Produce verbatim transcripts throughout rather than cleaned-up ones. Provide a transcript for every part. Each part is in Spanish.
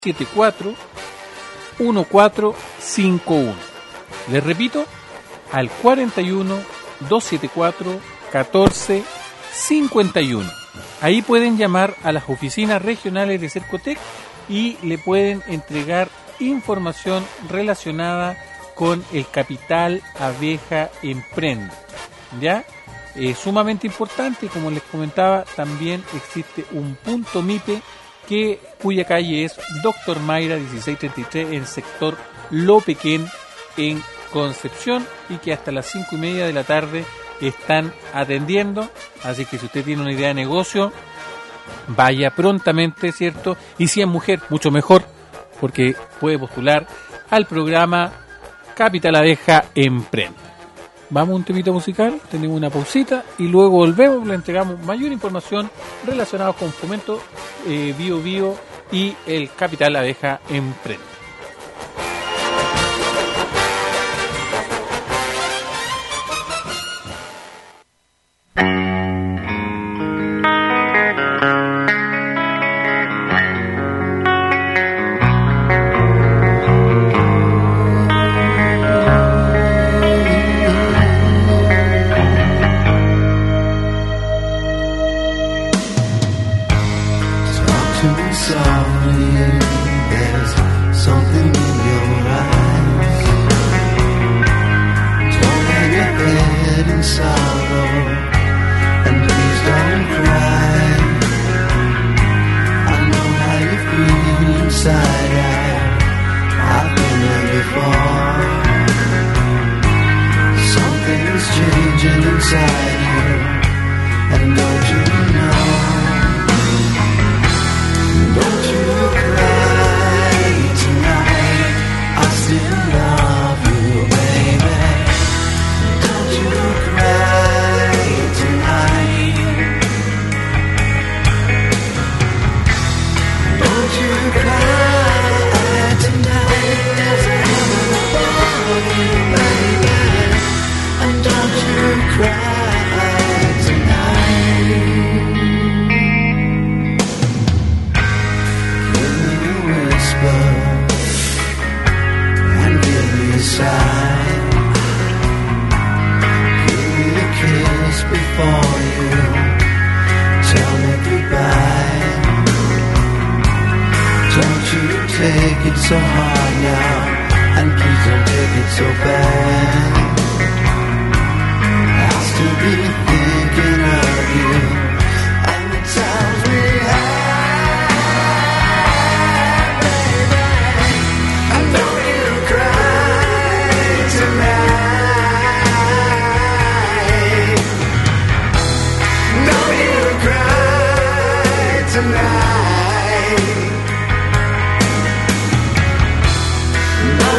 siete cuatro uno cuatro cinco uno. Les repito, al cuarenta y uno doscientos setenta y cuatro catorce cincuenta y uno. Ahí pueden llamar a las oficinas regionales de Cercotec y le pueden entregar información relacionada con el Capital Abeja Emprende. ¿Ya? Es sumamente importante, como les comentaba, también existe un punto MIPE que, cuya calle es Doctor Mayra dieciséis treinta y tres en el sector Lopequén en Concepción, y que hasta las cinco y media de la tarde están atendiendo. Así que si usted tiene una idea de negocio, vaya prontamente, ¿cierto? Y si es mujer, mucho mejor, porque puede postular al programa Capital Abeja Emprende. Vamos a un temita musical, tenemos una pausita y luego volvemos, le entregamos mayor información relacionada con Fomento eh, Bio Bio y el Capital Abeja Emprende.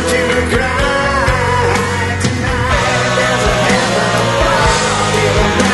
Cry tonight. There's a heaven above you.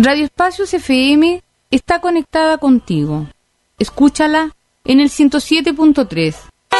Radio Espacios F M está conectada contigo. Escúchala en el ciento siete punto tres.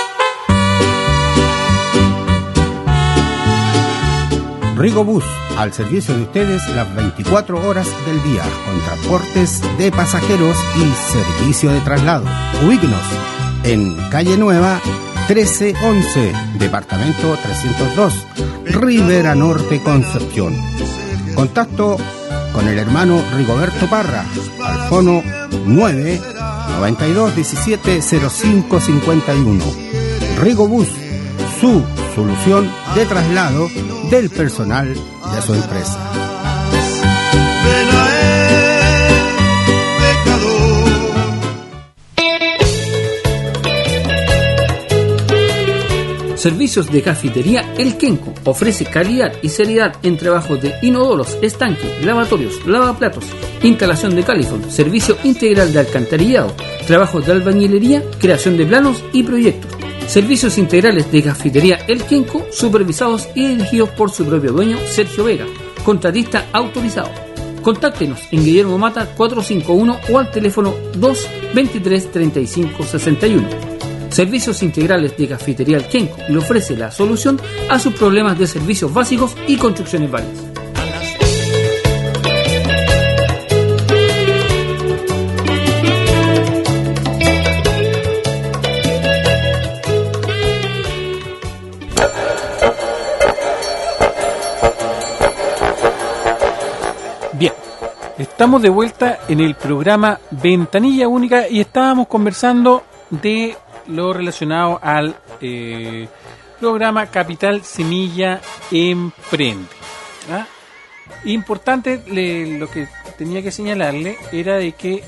Rigobús, al servicio de ustedes las veinticuatro horas del día, con transportes de pasajeros y servicio de traslado. Ubíquenos en Calle Nueva trece once, Departamento trescientos dos, Rivera Norte, Concepción. Contacto con el hermano Rigoberto Parra al fono nueve noventa y dos diecisiete cero cinco cincuenta y uno. Rigobús, su solución de traslado del personal de su empresa. Servicios de Cafetería El Kenco. Ofrece calidad y seriedad en trabajos de inodoros, estanques, lavatorios, lavaplatos, instalación de calefón, servicio integral de alcantarillado, trabajos de albañilería, creación de planos y proyectos. Servicios integrales de Cafetería El Kenco, supervisados y dirigidos por su propio dueño, Sergio Vega, contratista autorizado. Contáctenos en Guillermo Mata cuatrocientos cincuenta y uno o al teléfono dos veintitrés treinta y cinco sesenta y uno. Servicios integrales de Cafetería El Kenco le ofrece la solución a sus problemas de servicios básicos y construcciones varias. Bien, estamos de vuelta en el programa Ventanilla Única y estábamos conversando de lo relacionado al eh, programa Capital Semilla Emprende. ¿Ah? Importante, le, lo que tenía que señalarle era de que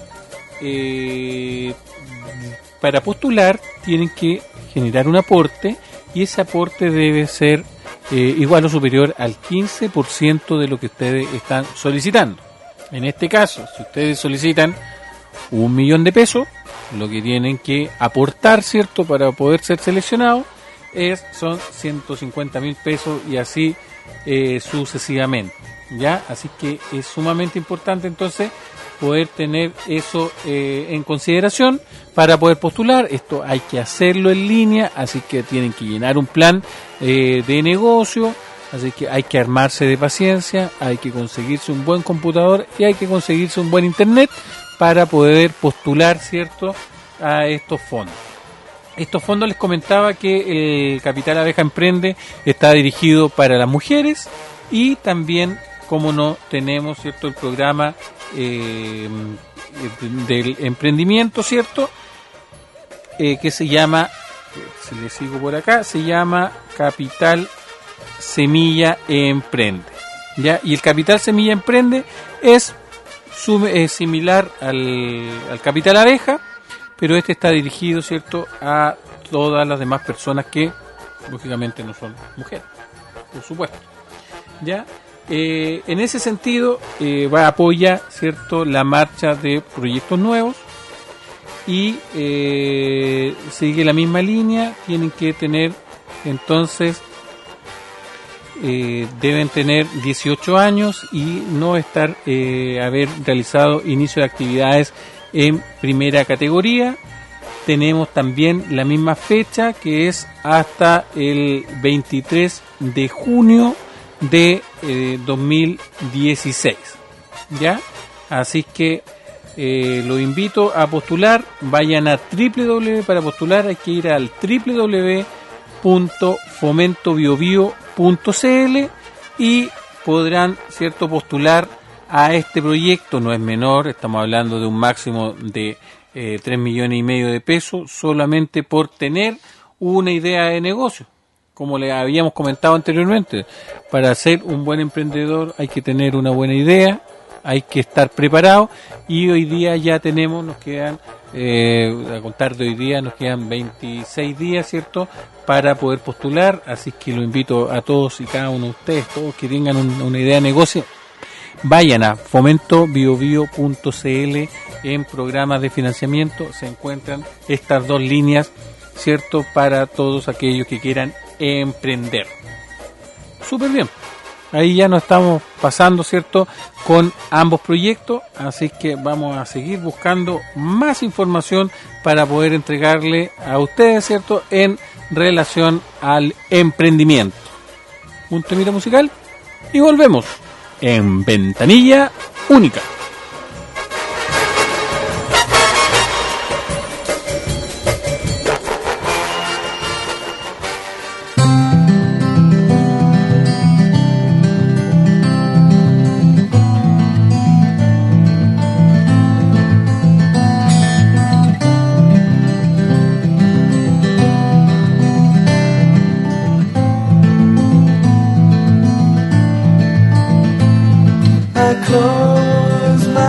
eh, para postular tienen que generar un aporte y ese aporte debe ser eh, igual o superior al quince por ciento de lo que ustedes están solicitando. En este caso, si ustedes solicitan un millón de pesos, lo que tienen que aportar, ¿cierto?, para poder ser seleccionados es son ciento cincuenta mil pesos y así eh, sucesivamente, ¿ya? Así que es sumamente importante entonces poder tener eso eh, en consideración para poder postular. Esto hay que hacerlo en línea, así que tienen que llenar un plan eh, de negocio, así que hay que armarse de paciencia, hay que conseguirse un buen computador y hay que conseguirse un buen internet para poder postular, ¿cierto?, a estos fondos. Estos fondos, les comentaba que el Capital Abeja Emprende está dirigido para las mujeres y también, como no, tenemos, ¿cierto?, el programa eh, del emprendimiento, ¿cierto?, eh, que se llama, si le sigo por acá, se llama Capital Semilla Emprende, ¿ya? Y el Capital Semilla Emprende es Es similar al, al Capital Abeja, pero este está dirigido, ¿cierto?, a todas las demás personas que, lógicamente, no son mujeres, por supuesto. ¿Ya? Eh, en ese sentido, eh, va a apoyar, ¿cierto?, la marcha de proyectos nuevos y eh, sigue la misma línea. Tienen que tener, entonces, Eh, deben tener dieciocho años y no estar eh, haber realizado inicio de actividades en primera categoría. Tenemos también la misma fecha, que es hasta el veintitrés de junio de eh, dos mil dieciséis, ¿ya? Así que eh, los invito a postular. Vayan a doble u doble u doble u para postular. Hay que ir al doble u doble u doble u punto fomento bio bio punto c l y podrán, ¿cierto?, postular a este proyecto. No es menor, estamos hablando de un máximo de eh, tres millones y medio de pesos solamente por tener una idea de negocio. Como le habíamos comentado anteriormente, para ser un buen emprendedor hay que tener una buena idea, hay que estar preparado y hoy día ya tenemos, nos quedan, eh, a contar de hoy día, nos quedan veintiséis días, ¿cierto?, para poder postular. Así que lo invito a todos y cada uno de ustedes, todos que tengan un, una idea de negocio, vayan a fomento bio bio punto c l. En programas de financiamiento se encuentran estas dos líneas, ¿cierto?, para todos aquellos que quieran emprender. Súper bien. ahí ya nos estamos pasando, ¿cierto?, con ambos proyectos, así que vamos a seguir buscando más información para poder entregarle a ustedes, ¿cierto?, en relación al emprendimiento. Un temita musical y volvemos en Ventanilla Única. Close my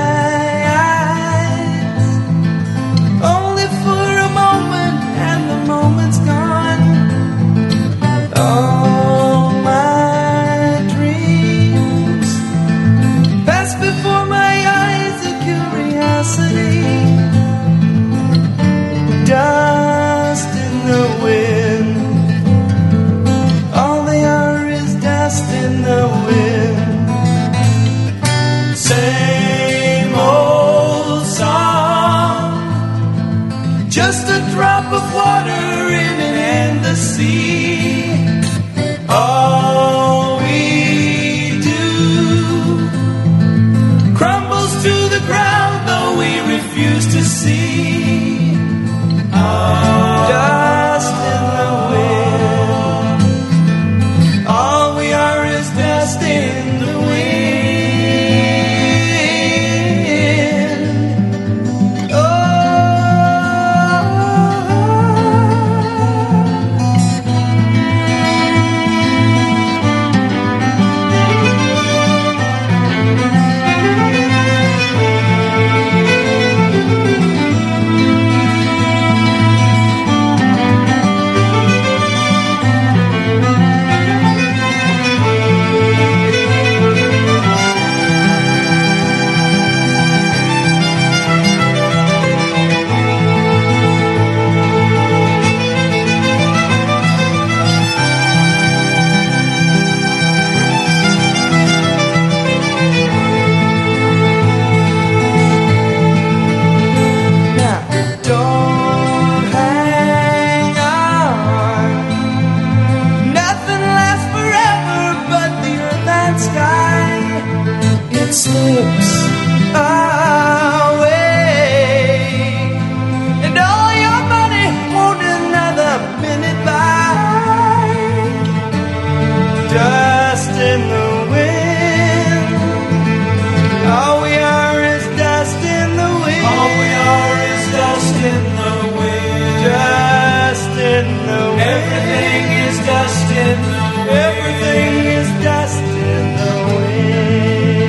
eyes, only for a moment, and the moment's gone. All my dreams pass before my eyes, a curiosity, dust in the wind. All they are is dust in the wind. Same old song, just a drop of water in an endless sea. All we do crumbles to the ground, though we refuse to see. Dust in the wind. All we are is dust in the wind. Slips away, and all your money won't another minute by. Dust in the wind. All we are is dust in the wind. All we are is dust in the wind. Dust in the wind. Everything is dust in the wind. Everything is dust in the wind.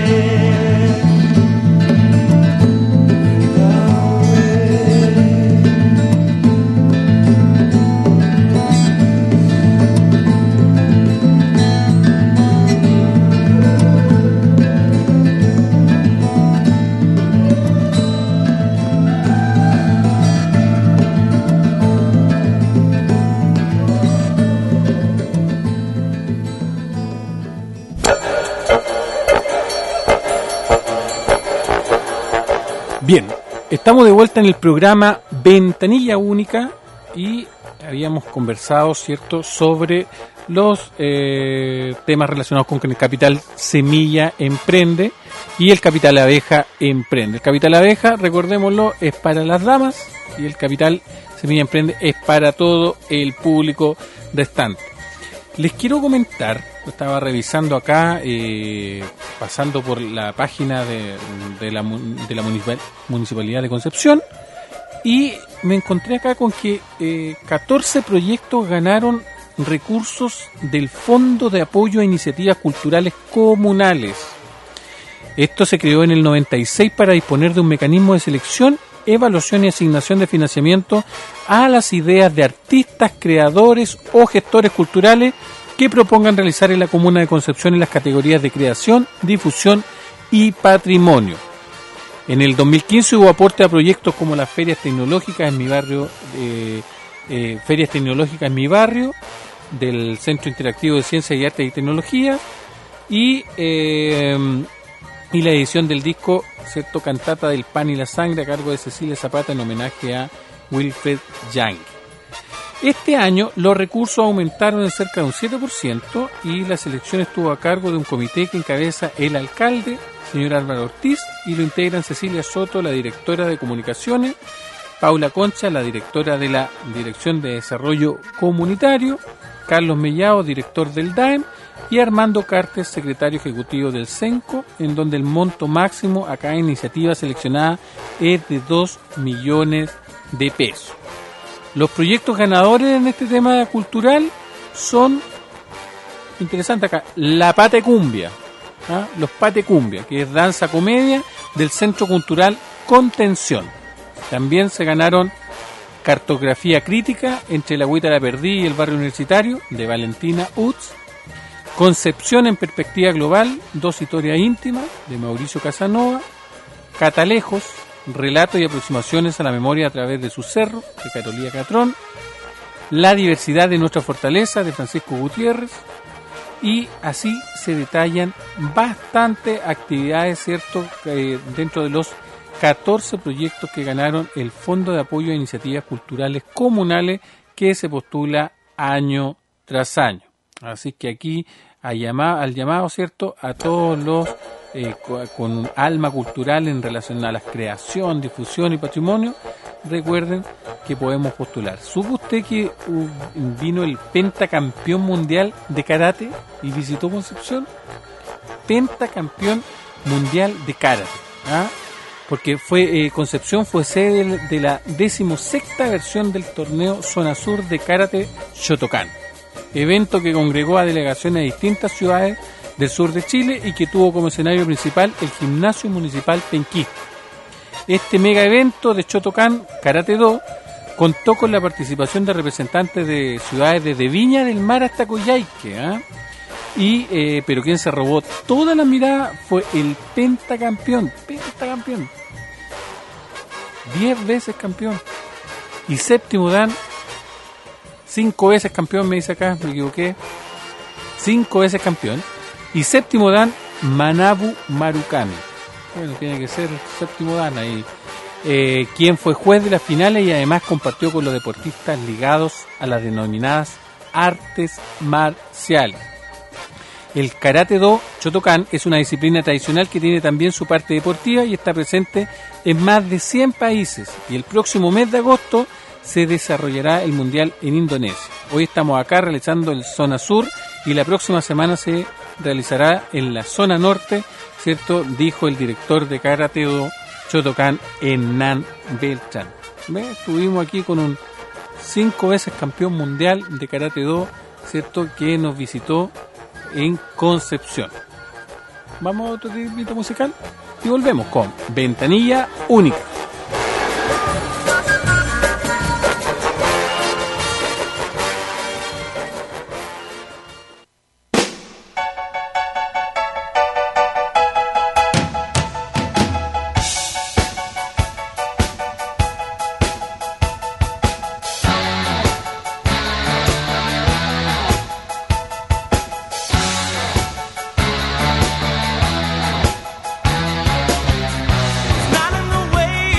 Bien, estamos de vuelta en el programa Ventanilla Única y habíamos conversado, ¿cierto?, sobre los eh, temas relacionados con que el Capital Semilla Emprende y el Capital Abeja Emprende. El Capital Abeja, recordémoslo, es para las damas y el Capital Semilla Emprende es para todo el público restante. Les quiero comentar, estaba revisando acá, eh, pasando por la página de, de, la, de la Municipalidad de Concepción, y me encontré acá con que eh, catorce proyectos ganaron recursos del Fondo de Apoyo a Iniciativas Culturales Comunales. Esto se creó en el noventa y seis para disponer de un mecanismo de selección, evaluación y asignación de financiamiento a las ideas de artistas, creadores o gestores culturales que propongan realizar en la Comuna de Concepción en las categorías de creación, difusión y patrimonio. En el dos mil quince hubo aporte a proyectos como las ferias tecnológicas en mi barrio, eh, eh, ferias tecnológicas en mi barrio, del Centro Interactivo de Ciencias y Artes y Tecnología, y eh, y la edición del disco, cierto, Cantata del Pan y la Sangre, a cargo de Cecilia Zapata, en homenaje a Wilfred Young. Este año los recursos aumentaron en cerca de un siete por ciento y la selección estuvo a cargo de un comité que encabeza el alcalde, señor Álvaro Ortiz, y lo integran Cecilia Soto, la directora de comunicaciones, Paula Concha, la directora de la Dirección de Desarrollo Comunitario, Carlos Mellado, director del D A E M, y Armando Cartes, secretario ejecutivo del CENCO, en donde el monto máximo a cada iniciativa seleccionada es de dos millones de pesos. Los proyectos ganadores en este tema cultural son, interesante acá, La Pate Cumbia, ¿ah? Los Pate Cumbia, que es danza comedia del Centro Cultural Contención. También se ganaron Cartografía Crítica entre la Agüita de la Perdí y el Barrio Universitario, de Valentina Utz. Concepción en Perspectiva Global, dos historias íntimas, de Mauricio Casanova. Catalejos, relatos y aproximaciones a la memoria a través de su cerro, de Carolina Catrón. La diversidad de nuestra fortaleza, de Francisco Gutiérrez. Y así se detallan bastantes actividades, ¿cierto?, eh, dentro de los catorce proyectos que ganaron el Fondo de Apoyo a Iniciativas Culturales Comunales, que se postula año tras año. Así que aquí a llama, al llamado, ¿cierto?, a todos los eh, con, con alma cultural en relación a la creación, difusión y patrimonio, recuerden que podemos postular. ¿Supo usted que uh, vino el pentacampeón mundial de karate y visitó Concepción? Pentacampeón mundial de karate, ¿ah? Porque fue eh, Concepción fue sede de, de la decimosexta versión del torneo Zona Sur de Karate Shotokan, evento que congregó a delegaciones de distintas ciudades del sur de Chile y que tuvo como escenario principal el Gimnasio Municipal Penquisco. Este mega evento de Shotokan Karate Do contó con la participación de representantes de ciudades desde Viña del Mar hasta Coyhaique, ¿eh? y eh, pero quien se robó toda la mirada fue el pentacampeón, pentacampeón, diez veces campeón y séptimo dan, cinco veces campeón, me dice acá, me equivoqué, cinco veces campeón y séptimo dan Manabu Marukami. Bueno, tiene que ser séptimo dan ahí. Eh, quien fue juez de las finales y además compartió con los deportistas ligados a las denominadas artes marciales. El Karate Do Shotokan es una disciplina tradicional que tiene también su parte deportiva y está presente en más de cien países, y el próximo mes de agosto se desarrollará el Mundial en Indonesia. Hoy estamos acá realizando el Zona Sur y la próxima semana se realizará en la Zona Norte, ¿cierto?, dijo el director de Karate Do Shotokan, Hernán Beltrán. ¿Ve? Estuvimos aquí con un cinco veces campeón mundial de Karate Do, ¿cierto?, que nos visitó en Concepción. Vamos a otro ritmo musical y volvemos con Ventanilla Única. Not in the way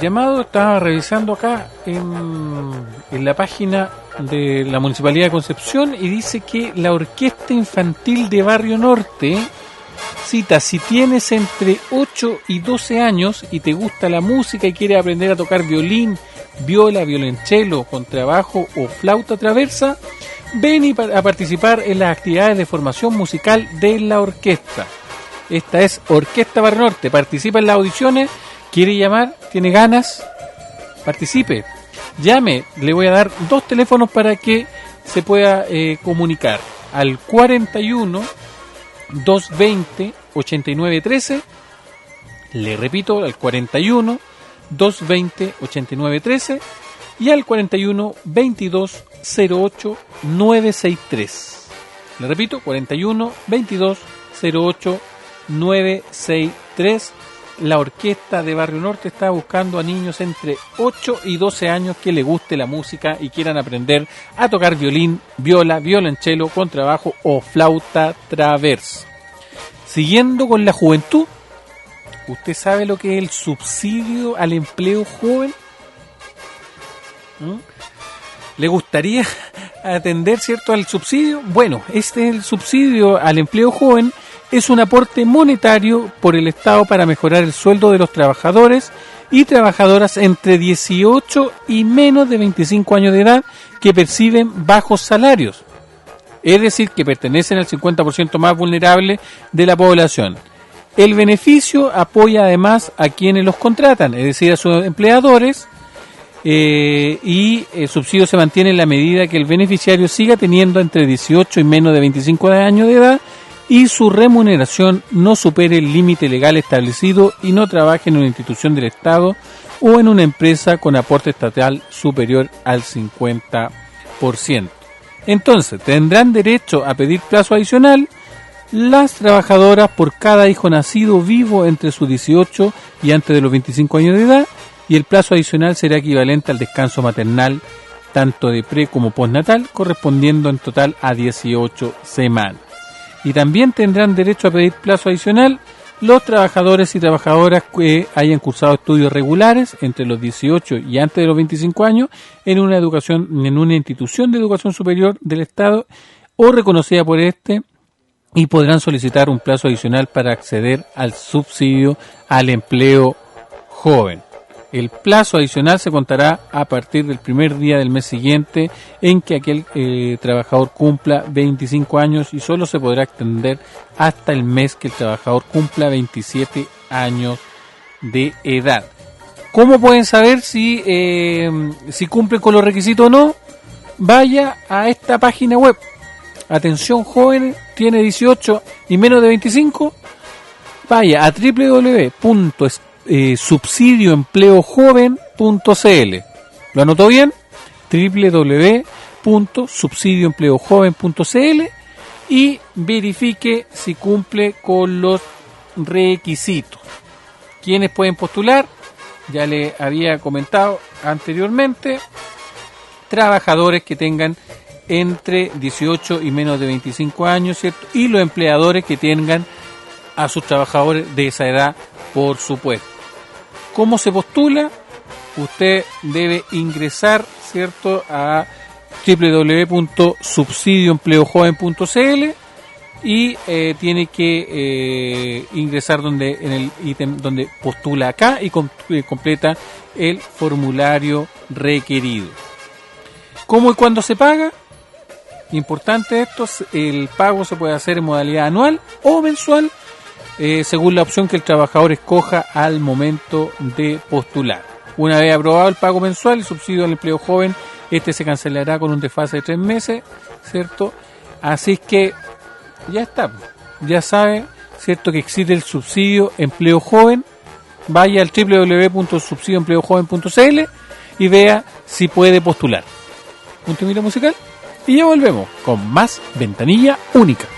llamado, estaba revisando acá en, en la página de la Municipalidad de Concepción y dice que la Orquesta Infantil de Barrio Norte cita: si tienes entre ocho y doce años y te gusta la música y quieres aprender a tocar violín, viola, violonchelo, contrabajo o flauta traversa, ven y pa- a participar en las actividades de formación musical de la orquesta. Esta es Orquesta Barrio Norte. Participa en las audiciones. ¿Quiere llamar? ¿Tiene ganas? Participe. Llame. Le voy a dar dos teléfonos para que se pueda eh, comunicar. Al cuarenta y uno, doscientos veinte, ochenta y nueve trece. Le repito, al cuarenta y uno, doscientos veinte, ochenta y nueve trece. Y al cuarenta y uno, veintidós, cero ocho, novecientos sesenta y tres. Le repito, cuarenta y uno, veintidós, cero ocho, novecientos sesenta y tres. La Orquesta de Barrio Norte está buscando a niños entre ocho y doce años que les guste la música y quieran aprender a tocar violín, viola, violonchelo, contrabajo o flauta traversa. Siguiendo con la juventud, ¿usted sabe lo que es el subsidio al empleo joven? ¿Mm? ¿Le gustaría atender, cierto, al subsidio? Bueno, este es el subsidio al empleo joven. Es un aporte monetario por el Estado para mejorar el sueldo de los trabajadores y trabajadoras entre dieciocho y menos de veinticinco años de edad que perciben bajos salarios, es decir, que pertenecen al cincuenta por ciento más vulnerable de la población. El beneficio apoya además a quienes los contratan, es decir, a sus empleadores, eh, y el subsidio se mantiene en la medida que el beneficiario siga teniendo entre dieciocho y menos de veinticinco años de edad y su remuneración no supere el límite legal establecido y no trabaje en una institución del Estado o en una empresa con aporte estatal superior al cincuenta por ciento. Entonces, tendrán derecho a pedir plazo adicional las trabajadoras por cada hijo nacido vivo entre sus dieciocho y antes de los veinticinco años de edad, y el plazo adicional será equivalente al descanso maternal, tanto de pre como postnatal, correspondiendo en total a dieciocho semanas. Y también tendrán derecho a pedir plazo adicional los trabajadores y trabajadoras que hayan cursado estudios regulares entre los dieciocho y antes de los veinticinco años en una educación, en una institución de educación superior del Estado o reconocida por este, y podrán solicitar un plazo adicional para acceder al subsidio al empleo joven. El plazo adicional se contará a partir del primer día del mes siguiente en que aquel eh, trabajador cumpla veinticinco años, y solo se podrá extender hasta el mes que el trabajador cumpla veintisiete años de edad. ¿Cómo pueden saber si, eh, si cumplen con los requisitos o no? Vaya a esta página web. Atención jóvenes, tiene dieciocho y menos de veinticinco. Vaya a doble u doble u doble u punto subsidio empleo joven punto c l. ¿Lo anotó bien? doble u doble u doble u punto subsidio empleo joven punto c l y verifique si cumple con los requisitos. ¿Quiénes pueden postular? Ya le había comentado anteriormente. Trabajadores que tengan entre dieciocho y menos de veinticinco años, ¿cierto? Y los empleadores que tengan a sus trabajadores de esa edad, por supuesto. ¿Cómo se postula? Usted debe ingresar, ¿cierto?, a doble u doble u doble u punto subsidio empleo joven punto c l y eh, tiene que eh, ingresar donde en el ítem donde postula acá y com- eh, completa el formulario requerido. ¿Cómo y cuándo se paga? Importante esto, el pago se puede hacer en modalidad anual o mensual, eh, según la opción que el trabajador escoja al momento de postular. Una vez aprobado el pago mensual, el subsidio al empleo joven, este se cancelará con un desfase de tres meses, ¿cierto? Así es que ya está, ya sabe, ¿cierto?, que existe el subsidio empleo joven. Vaya al doble u doble u doble u punto subsidio empleo joven punto c l y vea si puede postular. Un temita musical y ya volvemos con más Ventanilla Única.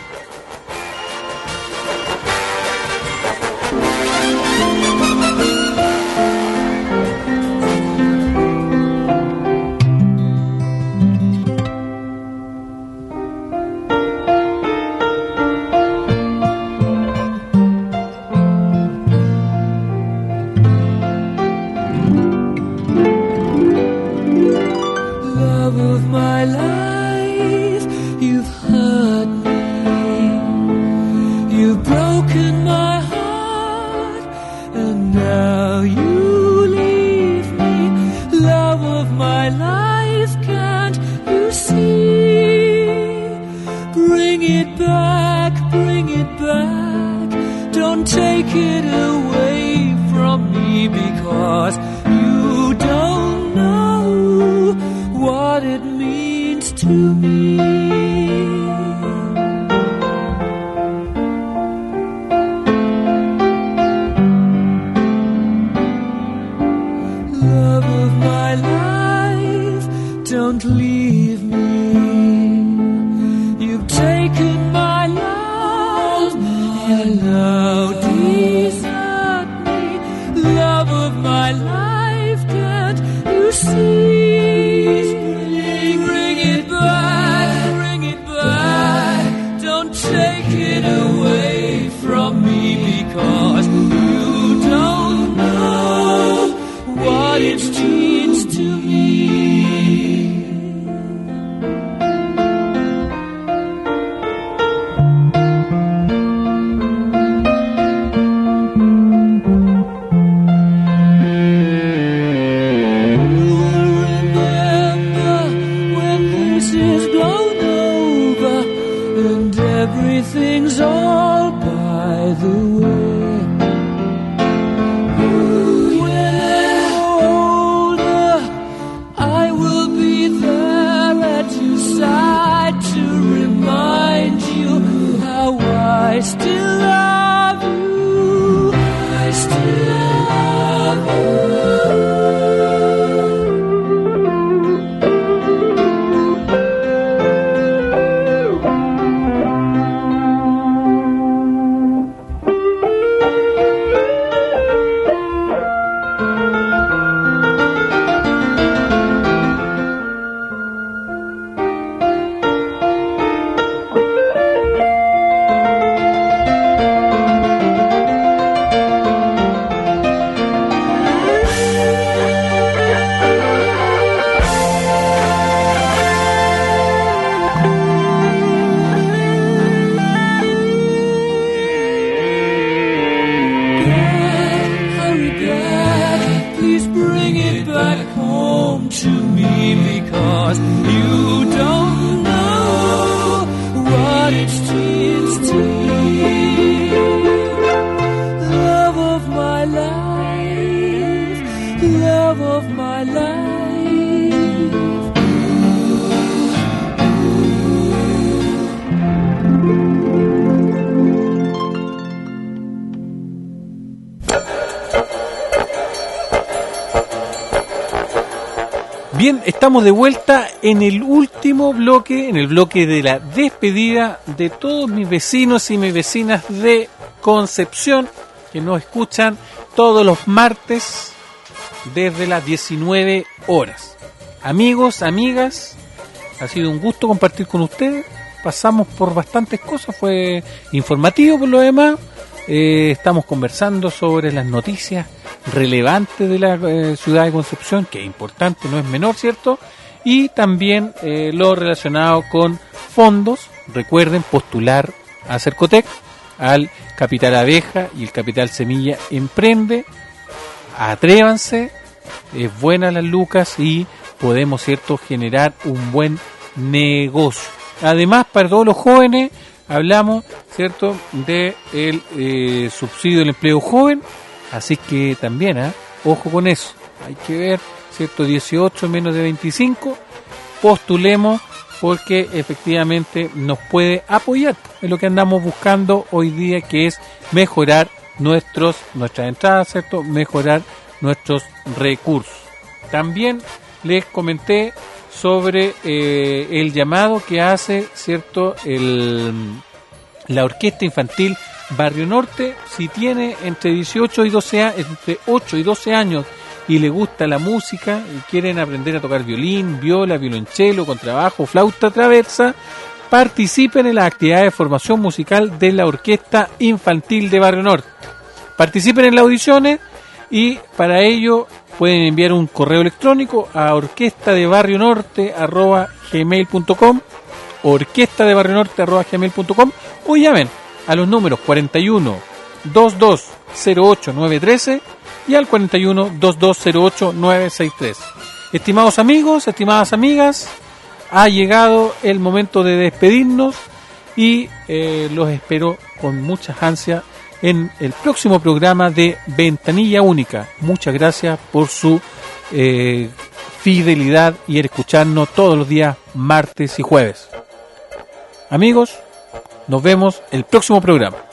my life, you've hurt me. You've broken my heart, and now you leave me. Love of my life, can't you see? Bring it back, bring it back. Don't take it away from me, because you don't know what it means to me. Love of my life, don't leave me. You've taken my love, and now desert me. Love of my life, can't you see? Bring it back, bring it back. Don't take it away from me, because you don't know what it means to me. Remember when this is blown over and everything's all by the way. When I'm older, I will be there at your side to remind you how I still love you. I still love you. Hurry back, please bring it back home to me, because you don't know what it means to me. Love of my life, love of my life. Bien, estamos de vuelta en el último bloque, en el bloque de la despedida de todos mis vecinos y mis vecinas de Concepción, que nos escuchan todos los martes desde las diecinueve horas. Amigos, amigas, ha sido un gusto compartir con ustedes. Pasamos por bastantes cosas, fue informativo por lo demás. Eh, estamos conversando sobre las noticias relevantes de la eh, ciudad de Concepción, que es importante, no es menor, ¿cierto? Y también eh, lo relacionado con fondos. Recuerden postular a Cercotec, al Capital Abeja y el Capital Semilla Emprende. Atrévanse, es buena las lucas y podemos, ¿cierto?, generar un buen negocio. Además, para todos los jóvenes, hablamos, ¿cierto?, de el eh, subsidio del empleo joven, así que también, ¿eh? ojo con eso, hay que ver, ¿cierto?, dieciocho menos de veinticinco, postulemos porque efectivamente nos puede apoyar en lo que andamos buscando hoy día, que es mejorar nuestros nuestras entradas, ¿cierto?, mejorar nuestros recursos. También les comenté sobre eh, el llamado que hace, ¿cierto?, el, la Orquesta Infantil Barrio Norte. Si tiene entre dieciocho y doce años, entre ocho y doce años y le gusta la música y quieren aprender a tocar violín, viola, violonchelo, contrabajo, flauta traversa, participen en las actividades de formación musical de la Orquesta Infantil de Barrio Norte. Participen en las audiciones y para ello pueden enviar un correo electrónico a orquesta de barrio norte arroba gmail punto com, orquesta de barrio norte arroba gmail punto com, o llamen a los números cuarenta y uno, veintidós, cero ocho, nueve trece y al cuarenta y uno, veintidós, cero ocho, nueve sesenta y tres. Estimados amigos, estimadas amigas, ha llegado el momento de despedirnos y eh, los espero con muchas ansias en el próximo programa de Ventanilla Única. Muchas gracias por su eh, fidelidad y el escucharnos todos los días martes y jueves. Amigos, nos vemos el próximo programa.